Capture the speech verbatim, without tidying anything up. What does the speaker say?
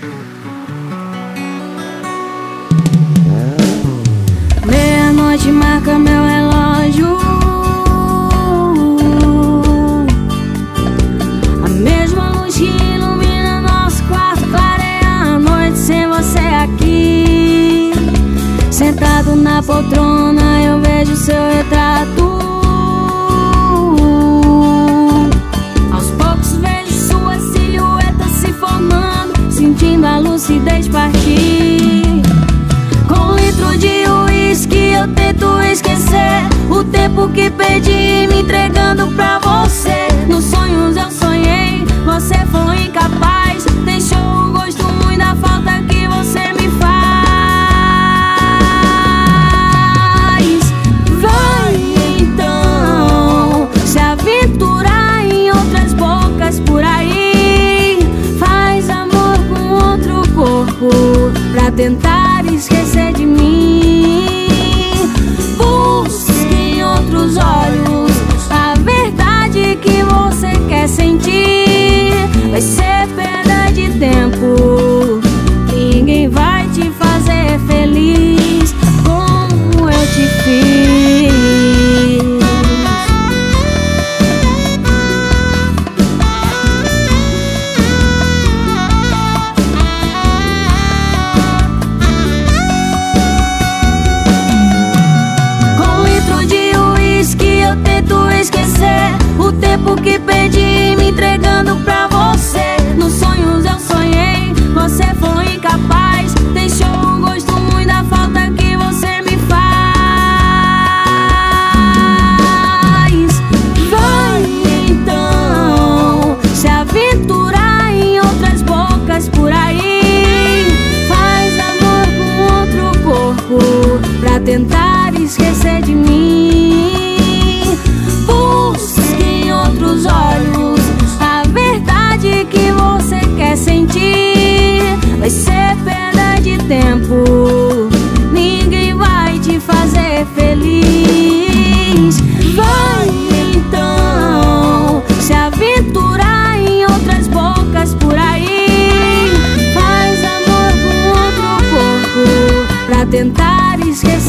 Meia-noite marca meu relógio, a mesma luz que ilumina nosso quarto clareia a noite sem você aqui. Sentado na poltrona eu vejo seu retrato, aos poucos vejo sua silhueta se formando, sentindo a lucidez partir. Com um litro de uísque eu tento esquecer o tempo que perdi me entregando pra você. Nos sonhos eu sonhei, você foi incapaz, deixou um gosto ruim da falta que você me faz. Vai então se aventurar em outras bocas por aí, faz amor com outro corpo pra tentar esquecer de mim. Busque em outros olhos a verdade que você quer sentir. Vai ser perda de tempo, ninguém vai te fazer feliz como eu te fiz. O tempo que perdi me entregando pra você. Nos sonhos eu sonhei, você foi incapaz, deixou um gosto ruim da falta que você me faz. Vai então se aventurar em outras bocas por aí, faz amor com outro corpo pra tentar esquecer de mim. Outros olhos a verdade que você quer sentir. Vai ser perda de tempo, ninguém vai te fazer feliz. Vai então se aventurar em outras bocas por aí, faz amor com outro corpo pra tentar esquecer